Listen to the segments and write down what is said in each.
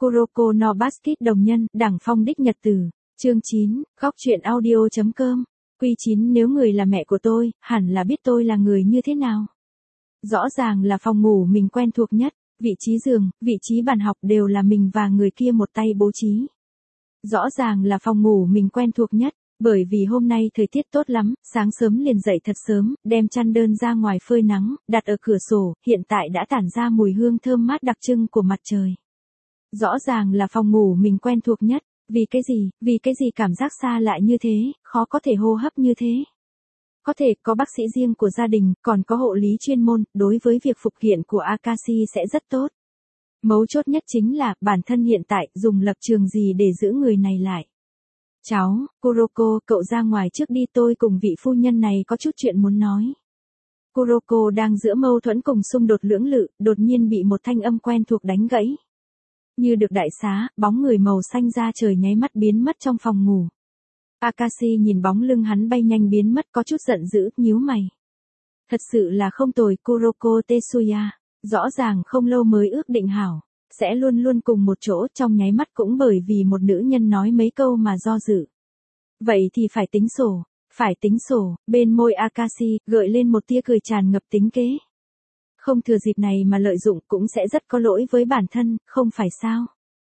Kuroko no Basket đồng nhân, Đẳng Phong đích nhật tử. Chương 9, góc truyện audio.com. Quy 9 nếu người là mẹ của tôi, hẳn là biết tôi là người như thế nào. Rõ ràng là phòng ngủ mình quen thuộc nhất, vị trí giường, vị trí bàn học đều là mình và người kia một tay bố trí. Rõ ràng là phòng ngủ mình quen thuộc nhất, bởi vì hôm nay thời tiết tốt lắm, sáng sớm liền dậy thật sớm, đem chăn đơn ra ngoài phơi nắng, đặt ở cửa sổ, hiện tại đã tản ra mùi hương thơm mát đặc trưng của mặt trời. Rõ ràng là phòng ngủ mình quen thuộc nhất, vì cái gì cảm giác xa lạ như thế, khó có thể hô hấp như thế. Có thể có bác sĩ riêng của gia đình, còn có hộ lý chuyên môn, đối với việc phục hiện của Akashi sẽ rất tốt. Mấu chốt nhất chính là, bản thân hiện tại, dùng lập trường gì để giữ người này lại. Cháu, Kuroko, cậu ra ngoài trước đi, tôi cùng vị phu nhân này có chút chuyện muốn nói. Kuroko đang giữa mâu thuẫn cùng xung đột lưỡng lự, đột nhiên bị một thanh âm quen thuộc đánh gãy. Như được đại xá, bóng người màu xanh da trời nháy mắt biến mất trong phòng ngủ. Akashi nhìn bóng lưng hắn bay nhanh biến mất có chút giận dữ, nhíu mày. Thật sự là không tồi, Kuroko Tetsuya. Rõ ràng không lâu mới ước định hảo, sẽ luôn luôn cùng một chỗ, trong nháy mắt cũng bởi vì một nữ nhân nói mấy câu mà do dự. Vậy thì phải tính sổ, bên môi Akashi gợi lên một tia cười tràn ngập tính kế. Không thừa dịp này mà lợi dụng cũng sẽ rất có lỗi với bản thân, không phải sao?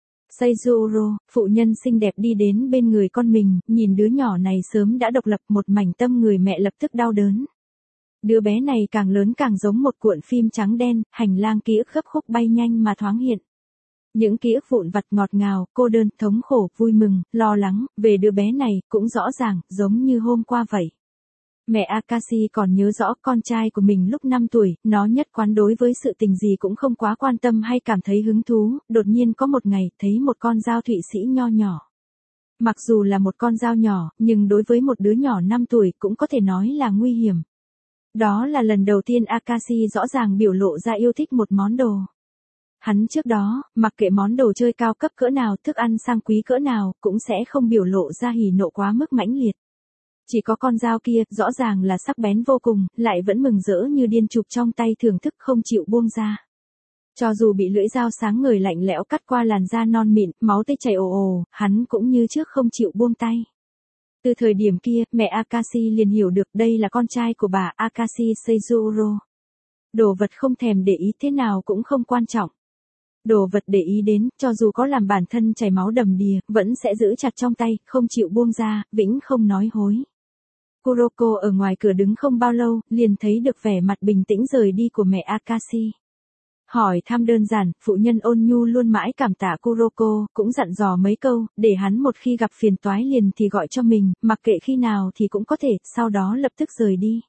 Seizuru, phụ nhân xinh đẹp đi đến bên người con mình, nhìn đứa nhỏ này sớm đã độc lập, một mảnh tâm người mẹ lập tức đau đớn. Đứa bé này càng lớn càng giống một cuộn phim trắng đen, hành lang ký ức gấp khúc bay nhanh mà thoáng hiện. Những ký ức vụn vặt ngọt ngào, cô đơn, thống khổ, vui mừng, lo lắng, về đứa bé này, cũng rõ ràng, giống như hôm qua vậy. Mẹ Akashi còn nhớ rõ con trai của mình lúc 5 tuổi, nó nhất quán đối với sự tình gì cũng không quá quan tâm hay cảm thấy hứng thú, đột nhiên có một ngày, thấy một con dao Thụy Sĩ nho nhỏ. Mặc dù là một con dao nhỏ, nhưng đối với một đứa nhỏ 5 tuổi cũng có thể nói là nguy hiểm. Đó là lần đầu tiên Akashi rõ ràng biểu lộ ra yêu thích một món đồ. Hắn trước đó, mặc kệ món đồ chơi cao cấp cỡ nào, thức ăn sang quý cỡ nào, cũng sẽ không biểu lộ ra hỉ nộ quá mức mãnh liệt. Chỉ có con dao kia, rõ ràng là sắc bén vô cùng, lại vẫn mừng rỡ như điên chụp trong tay thưởng thức không chịu buông ra. Cho dù bị lưỡi dao sáng ngời lạnh lẽo cắt qua làn da non mịn, máu tươi chảy ồ ồ, hắn cũng như trước không chịu buông tay. Từ thời điểm kia, mẹ Akashi liền hiểu được đây là con trai của bà Akashi Seizuru. Đồ vật không thèm để ý thế nào cũng không quan trọng. Đồ vật để ý đến, cho dù có làm bản thân chảy máu đầm đìa, vẫn sẽ giữ chặt trong tay, không chịu buông ra, vĩnh không nói hối. Kuroko ở ngoài cửa đứng không bao lâu, liền thấy được vẻ mặt bình tĩnh rời đi của mẹ Akashi. Hỏi thăm đơn giản, phụ nhân ôn nhu luôn mãi cảm tạ Kuroko, cũng dặn dò mấy câu, để hắn một khi gặp phiền toái liền thì gọi cho mình, mặc kệ khi nào thì cũng có thể, sau đó lập tức rời đi.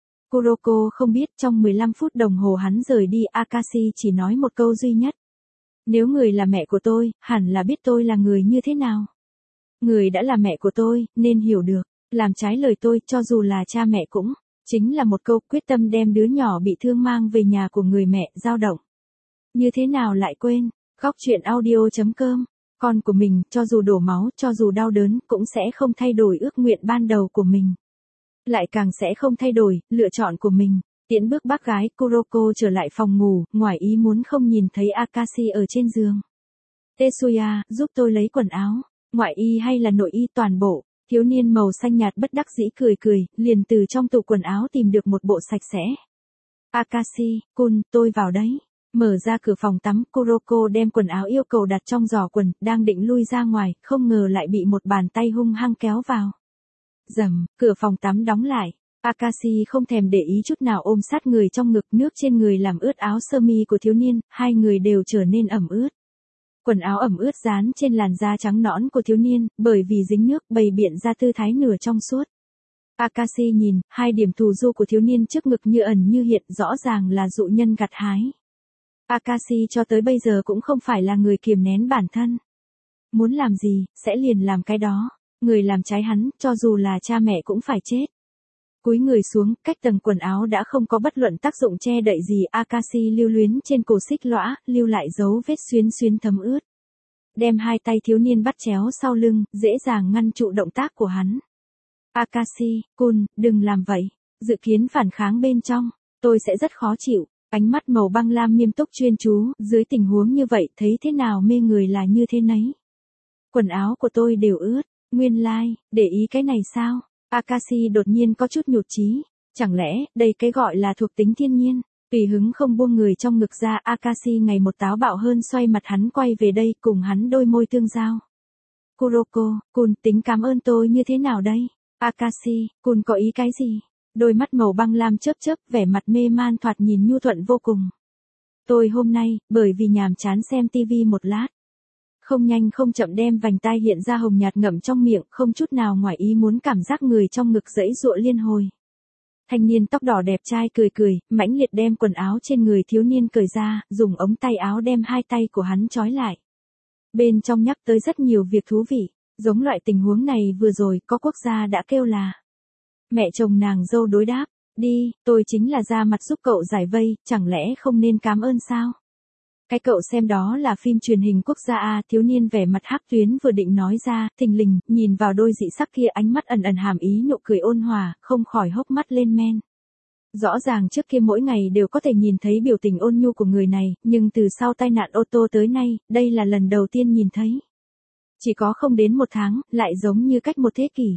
Kuroko không biết trong 15 phút đồng hồ hắn rời đi, Akashi chỉ nói một câu duy nhất. Nếu người là mẹ của tôi, hẳn là biết tôi là người như thế nào. Người đã là mẹ của tôi, nên hiểu được, làm trái lời tôi, cho dù là cha mẹ cũng, chính là một câu quyết tâm đem đứa nhỏ bị thương mang về nhà của người mẹ, dao động. Như thế nào lại quên, góc truyện audio.com, con của mình, cho dù đổ máu, cho dù đau đớn, cũng sẽ không thay đổi ước nguyện ban đầu của mình. Lại càng sẽ không thay đổi, lựa chọn của mình. Tiễn bước bác gái, Kuroko trở lại phòng ngủ, ngoài ý muốn không nhìn thấy Akashi ở trên giường. Tetsuya, giúp tôi lấy quần áo, ngoại y hay là nội y toàn bộ. Thiếu niên màu xanh nhạt bất đắc dĩ cười, liền từ trong tủ quần áo tìm được một bộ sạch sẽ. Akashi-kun, tôi vào đấy. Mở ra cửa phòng tắm, Kuroko đem quần áo yêu cầu đặt trong giỏ quần, đang định lui ra ngoài, không ngờ lại bị một bàn tay hung hăng kéo vào. Rầm, cửa phòng tắm đóng lại. Akashi không thèm để ý chút nào ôm sát người trong ngực, nước trên người làm ướt áo sơ mi của thiếu niên, hai người đều trở nên ẩm ướt. Quần áo ẩm ướt dán trên làn da trắng nõn của thiếu niên, bởi vì dính nước, bày biện ra tư thái nửa trong suốt. Akashi nhìn, hai điểm thù du của thiếu niên trước ngực như ẩn như hiện, rõ ràng là dụ nhân gặt hái. Akashi cho tới bây giờ cũng không phải là người kiềm nén bản thân. Muốn làm gì, sẽ liền làm cái đó. Người làm trái hắn, cho dù là cha mẹ cũng phải chết. Cúi người xuống, cách tầng quần áo đã không có bất luận tác dụng che đậy gì, Akashi lưu luyến trên cổ xích lõa, lưu lại dấu vết xuyến thấm ướt. Đem hai tay thiếu niên bắt chéo sau lưng, dễ dàng ngăn trụ động tác của hắn. Akashi-kun, đừng làm vậy. Dự kiến phản kháng bên trong, tôi sẽ rất khó chịu. Ánh mắt màu băng lam nghiêm túc chuyên chú, dưới tình huống như vậy thấy thế nào mê người là như thế nấy. Quần áo của tôi đều ướt, nguyên lai, để ý cái này sao? Akashi đột nhiên có chút nhụt chí, chẳng lẽ, đây cái gọi là thuộc tính thiên nhiên? Tùy hứng không buông người trong ngực ra, Akashi ngày một táo bạo hơn, xoay mặt hắn quay về đây, cùng hắn đôi môi tương giao. Kuroko-kun tính cảm ơn tôi như thế nào đây? Akashi-kun có ý cái gì? Đôi mắt màu băng lam chớp chớp, vẻ mặt mê man thoạt nhìn nhu thuận vô cùng. Tôi hôm nay, bởi vì nhàm chán xem tivi một lát. Không nhanh không chậm đem vành tai hiện ra hồng nhạt ngậm trong miệng, không chút nào ngoài ý muốn, cảm giác người trong ngực giãy giụa liên hồi. Thanh niên tóc đỏ đẹp trai cười cười, mãnh liệt đem quần áo trên người thiếu niên cởi ra, dùng ống tay áo đem hai tay của hắn trói lại. Bên trong nhắc tới rất nhiều việc thú vị, giống loại tình huống này vừa rồi có quốc gia đã kêu là. Mẹ chồng nàng dâu đối đáp, đi, tôi chính là ra mặt giúp cậu giải vây, chẳng lẽ không nên cảm ơn sao? Cái cậu xem đó là phim truyền hình quốc gia à? Thiếu niên vẻ mặt hắc tuyến vừa định nói ra, thình lình, nhìn vào đôi dị sắc kia, ánh mắt ẩn ẩn hàm ý, nụ cười ôn hòa, không khỏi hốc mắt lên men. Rõ ràng trước kia mỗi ngày đều có thể nhìn thấy biểu tình ôn nhu của người này, nhưng từ sau tai nạn ô tô tới nay, đây là lần đầu tiên nhìn thấy. Chỉ có không đến một tháng, lại giống như cách một thế kỷ.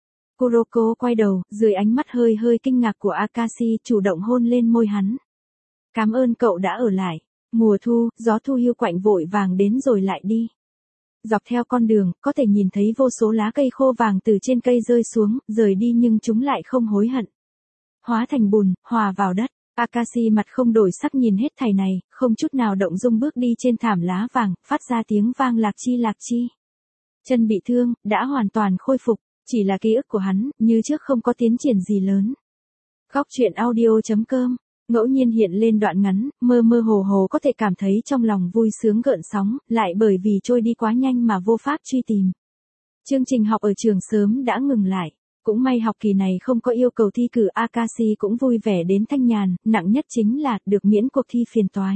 Kuroko quay đầu, dưới ánh mắt hơi hơi kinh ngạc của Akashi, chủ động hôn lên môi hắn. Cảm ơn cậu đã ở lại. Mùa thu, gió thu hiu quạnh vội vàng đến rồi lại đi. Dọc theo con đường, có thể nhìn thấy vô số lá cây khô vàng từ trên cây rơi xuống, rời đi nhưng chúng lại không hối hận. Hóa thành bùn, hòa vào đất. Akashi mặt không đổi sắc nhìn hết thảy này, không chút nào động dung bước đi trên thảm lá vàng, phát ra tiếng vang lạc chi. Chân bị thương, đã hoàn toàn khôi phục, chỉ là ký ức của hắn, như trước không có tiến triển gì lớn. Góc truyện audio.com ngẫu nhiên hiện lên đoạn ngắn, mơ mơ hồ hồ có thể cảm thấy trong lòng vui sướng gợn sóng, lại bởi vì trôi đi quá nhanh mà vô pháp truy tìm. Chương trình học ở trường sớm đã ngừng lại. Cũng may học kỳ này không có yêu cầu thi cử, Akashi cũng vui vẻ đến thanh nhàn, nặng nhất chính là được miễn cuộc thi phiền toái.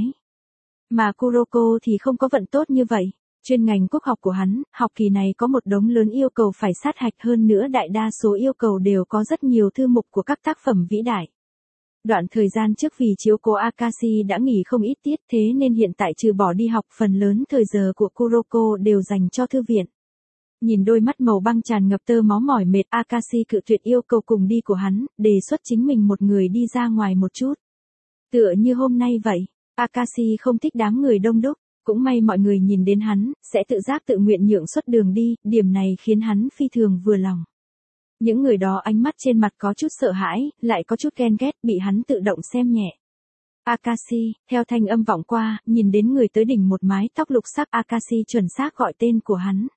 Mà Kuroko thì không có vận tốt như vậy. Chuyên ngành quốc học của hắn, học kỳ này có một đống lớn yêu cầu phải sát hạch, hơn nữa đại đa số yêu cầu đều có rất nhiều thư mục của các tác phẩm vĩ đại. Đoạn thời gian trước vì chiếu cố Akashi đã nghỉ không ít tiết, thế nên hiện tại trừ bỏ đi học, phần lớn thời giờ của Kuroko đều dành cho thư viện. Nhìn đôi mắt màu băng tràn ngập tơ máu mỏi mệt, Akashi cự tuyệt yêu cầu cùng đi của hắn, đề xuất chính mình một người đi ra ngoài một chút. Tựa như hôm nay vậy, Akashi không thích đám người đông đúc, cũng may mọi người nhìn đến hắn, sẽ tự giác tự nguyện nhượng xuất đường đi, điểm này khiến hắn phi thường vừa lòng. Những người đó ánh mắt trên mặt có chút sợ hãi, lại có chút ghen ghét, bị hắn tự động xem nhẹ. Akashi, theo thanh âm vọng qua, nhìn đến người tới đỉnh một mái tóc lục sắc, Akashi chuẩn xác gọi tên của hắn.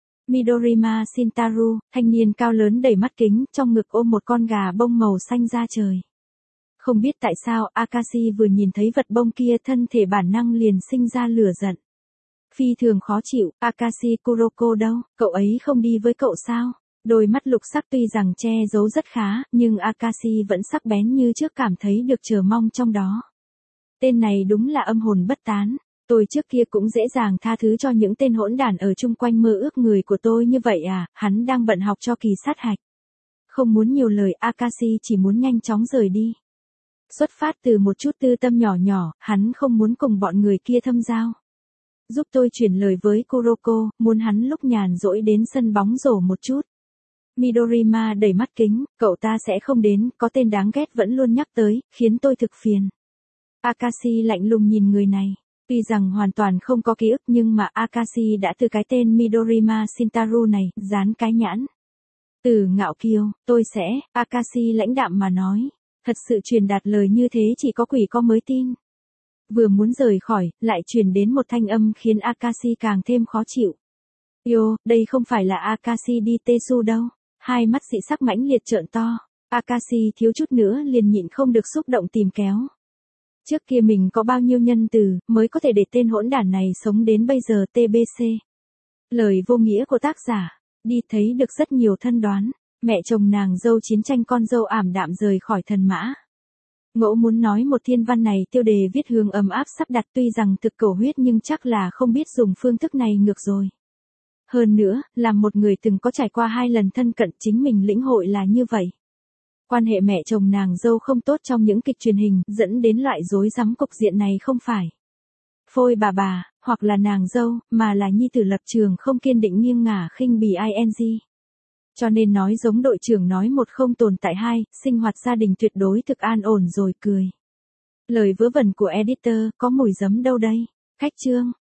Midorima Shintaru, thanh niên cao lớn đầy mắt kính, trong ngực ôm một con gà bông màu xanh da trời. Không biết tại sao, Akashi vừa nhìn thấy vật bông kia, thân thể bản năng liền sinh ra lửa giận. Phi thường khó chịu, Akashi, Kuroko đâu, cậu ấy không đi với cậu sao? Đôi mắt lục sắc tuy rằng che giấu rất khá, nhưng Akashi vẫn sắc bén như trước, cảm thấy được chờ mong trong đó. Tên này đúng là âm hồn bất tán. Tôi trước kia cũng dễ dàng tha thứ cho những tên hỗn đản ở chung quanh mơ ước người của tôi như vậy à, hắn đang bận học cho kỳ sát hạch. Không muốn nhiều lời, Akashi chỉ muốn nhanh chóng rời đi. Xuất phát từ một chút tư tâm nhỏ nhỏ, hắn không muốn cùng bọn người kia thâm giao. Giúp tôi chuyển lời với Kuroko, muốn hắn lúc nhàn rỗi đến sân bóng rổ một chút. Midorima đầy mắt kính, cậu ta sẽ không đến, có tên đáng ghét vẫn luôn nhắc tới, khiến tôi thực phiền. Akashi lạnh lùng nhìn người này. Tuy rằng hoàn toàn không có ký ức nhưng mà Akashi đã từ cái tên Midorima Shintaru này, dán cái nhãn. Từ ngạo kiêu, tôi sẽ, Akashi lãnh đạm mà nói. Thật sự truyền đạt lời như thế chỉ có quỷ có mới tin. Vừa muốn rời khỏi, lại truyền đến một thanh âm khiến Akashi càng thêm khó chịu. Yo, đây không phải là Akashi đi Tesu đâu. Hai mắt dị sắc mãnh liệt trợn to. Akashi thiếu chút nữa liền nhịn không được xúc động tìm kéo. Trước kia mình có bao nhiêu nhân từ, mới có thể để tên hỗn đản này sống đến bây giờ, TBC. Lời vô nghĩa của tác giả, đi thấy được rất nhiều thân đoán, mẹ chồng nàng dâu chiến tranh con dâu ảm đạm rời khỏi thần mã. Ngỗ muốn nói một thiên văn này tiêu đề viết hướng ấm áp sắp đặt, tuy rằng thực cầu huyết nhưng chắc là không biết dùng phương thức này ngược rồi. Hơn nữa, làm một người từng có trải qua 2 lần thân cận, chính mình lĩnh hội là như vậy. Quan hệ mẹ chồng nàng dâu không tốt trong những kịch truyền hình, dẫn đến loại rối rắm cục diện này không phải phôi bà, hoặc là nàng dâu, mà là nhi tử lập trường không kiên định nghiêng ngả khinh bỉ ing. Cho nên nói giống đội trưởng nói một không tồn tại hai, sinh hoạt gia đình tuyệt đối thực an ổn rồi cười. Lời vớ vẩn của editor, có mùi giấm đâu đây? Khách chương.